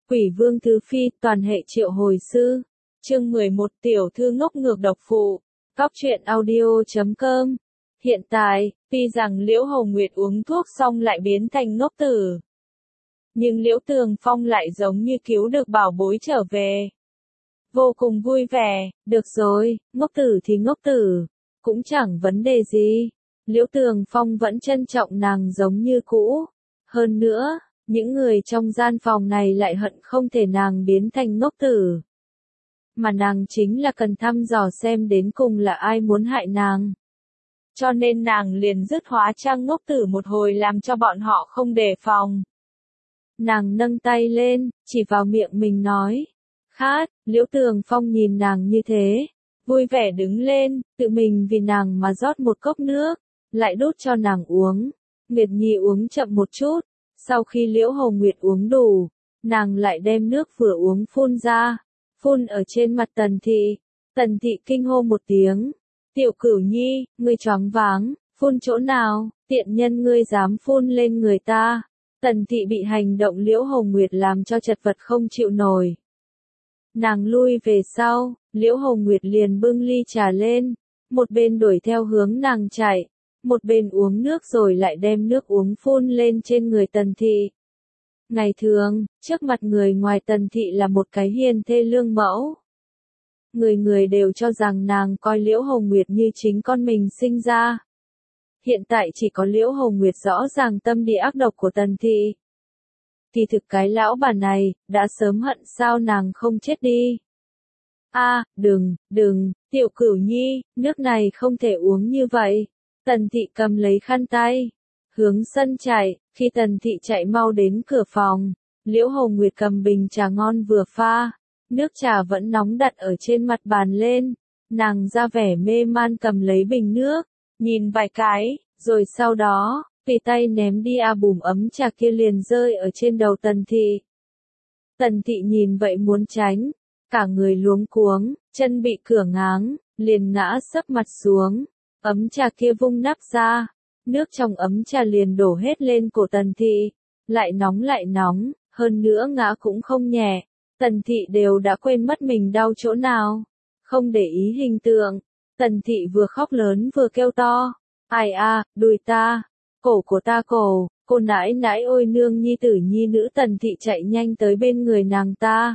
Quỷ vương thứ phi, toàn hệ triệu hồi sư. Chương 11 tiểu thư ngốc ngược độc phụ. Góc truyện audio.com. Hiện tại, tuy rằng Liễu Hồng Nguyệt uống thuốc xong lại biến thành ngốc tử. Nhưng Liễu Tường Phong lại giống như cứu được bảo bối trở về. Vô cùng vui vẻ, được rồi, ngốc tử thì ngốc tử. Cũng chẳng vấn đề gì. Liễu Tường Phong vẫn trân trọng nàng giống như cũ. Hơn nữa, những người trong gian phòng này lại hận không thể nàng biến thành ngốc tử. Mà nàng chính là cần thăm dò xem đến cùng là ai muốn hại nàng. Cho nên nàng liền dứt hóa trang ngốc tử một hồi làm cho bọn họ không đề phòng. Nàng nâng tay lên, chỉ vào miệng mình nói. Khát, Liễu Tường Phong nhìn nàng như thế. Vui vẻ đứng lên, tự mình vì nàng mà rót một cốc nước, lại đút cho nàng uống. Nguyệt Nhi uống chậm một chút. Sau khi Liễu Hồng Nguyệt uống đủ, nàng lại đem nước vừa uống phun ra, phun ở trên mặt Tần Thị. Tần Thị kinh hô một tiếng, Tiểu Cửu Nhi, ngươi choáng váng, phun chỗ nào, tiện nhân ngươi dám phun lên người ta. Tần Thị bị hành động Liễu Hồng Nguyệt làm cho chật vật không chịu nổi. Nàng lui về sau, Liễu Hồng Nguyệt liền bưng ly trà lên, một bên đuổi theo hướng nàng chạy. Một bên uống nước rồi lại đem nước uống phun lên trên người Tần Thị. Ngày thường, trước mặt người ngoài Tần Thị là một cái hiền thê lương mẫu. Người người đều cho rằng nàng coi Liễu Hồng Nguyệt như chính con mình sinh ra. Hiện tại chỉ có Liễu Hồng Nguyệt rõ ràng tâm địa ác độc của Tần Thị. Thì thực cái lão bà này, đã sớm hận sao nàng không chết đi. Đừng, Tiểu Cửu Nhi, nước này không thể uống như vậy. Tần Thị cầm lấy khăn tay, hướng sân chạy, khi Tần Thị chạy mau đến cửa phòng, Liễu Hồng Nguyệt cầm bình trà ngon vừa pha, nước trà vẫn nóng đặt ở trên mặt bàn lên, nàng ra vẻ mê man cầm lấy bình nước, nhìn vài cái, rồi sau đó, tùy tay ném đi bùm ấm trà kia liền rơi ở trên đầu Tần Thị. Tần Thị nhìn vậy muốn tránh, cả người luống cuống, chân bị cửa ngáng, liền ngã sấp mặt xuống. Ấm trà kia vung nắp ra, nước trong ấm trà liền đổ hết lên cổ Tần Thị, lại nóng, hơn nữa ngã cũng không nhẹ, Tần Thị đều đã quên mất mình đau chỗ nào, không để ý hình tượng, Tần Thị vừa khóc lớn vừa kêu to, ai đùi ta, cổ của ta cô nãi nãi ôi nương nhi tử nhi nữ. Tần Thị chạy nhanh tới bên người nàng ta.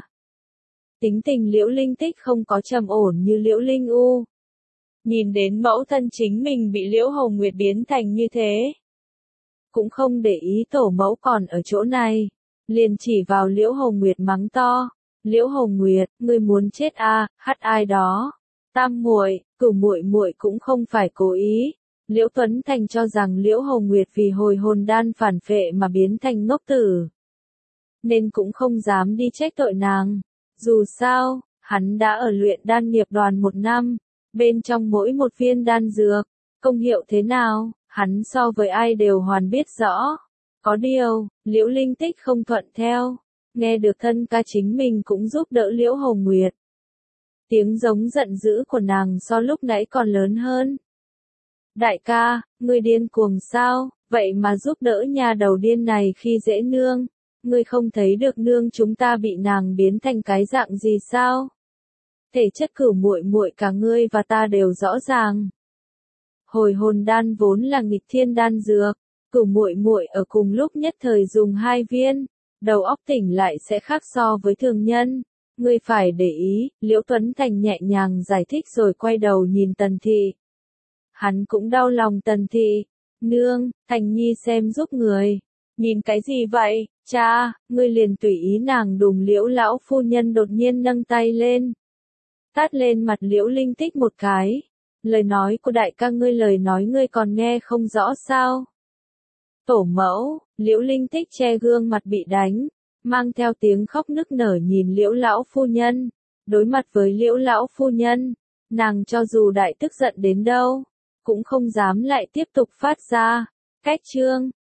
Tính tình Liễu Linh Tích không có trầm ổn như Liễu Linh U. Nhìn đến mẫu thân chính mình bị Liễu Hồng Nguyệt biến thành như thế. Cũng không để ý tổ mẫu còn ở chỗ này. Liền chỉ vào Liễu Hồng Nguyệt mắng to. Liễu Hồng Nguyệt, ngươi muốn chết hắt ai đó. Tam muội, Cửu muội cũng không phải cố ý. Liễu Tuấn Thành cho rằng Liễu Hồng Nguyệt vì hồi hồn đan phản phệ mà biến thành ngốc tử. Nên cũng không dám đi trách tội nàng. Dù sao, hắn đã ở luyện đan nghiệp đoàn 1 năm. Bên trong mỗi một viên đan dược, công hiệu thế nào, hắn so với ai đều hoàn biết rõ. Có điều, Liễu Linh Tích không thuận theo, nghe được thân ca chính mình cũng giúp đỡ Liễu Hồng Nguyệt. Tiếng giống giận dữ của nàng so lúc nãy còn lớn hơn. Đại ca, ngươi điên cuồng sao, vậy mà giúp đỡ nhà đầu điên này khi dễ nương, ngươi không thấy được nương chúng ta bị nàng biến thành cái dạng gì sao? Thể chất Cửu muội cả ngươi và ta đều rõ ràng. Hồi hồn đan vốn là nghịch thiên đan dược, Cửu muội ở cùng lúc nhất thời dùng 2 viên, đầu óc tỉnh lại sẽ khác so với thường nhân. Ngươi phải để ý, Liễu Tuấn Thành nhẹ nhàng giải thích rồi quay đầu nhìn Tần Thị. Hắn cũng đau lòng Tần Thị. Nương, Thành Nhi xem giúp người. Nhìn cái gì vậy, cha, ngươi liền tùy ý nàng đùng. Liễu lão phu nhân đột nhiên nâng tay lên. Tát lên mặt Liễu Linh Tích một cái. Lời nói của đại ca ngươi, lời nói ngươi còn nghe không rõ sao? Tổ mẫu, Liễu Linh Tích che gương mặt bị đánh, mang theo tiếng khóc nức nở nhìn Liễu lão phu nhân. Đối mặt với Liễu lão phu nhân, nàng cho dù đại tức giận đến đâu, cũng không dám lại tiếp tục phát ra. Cách chương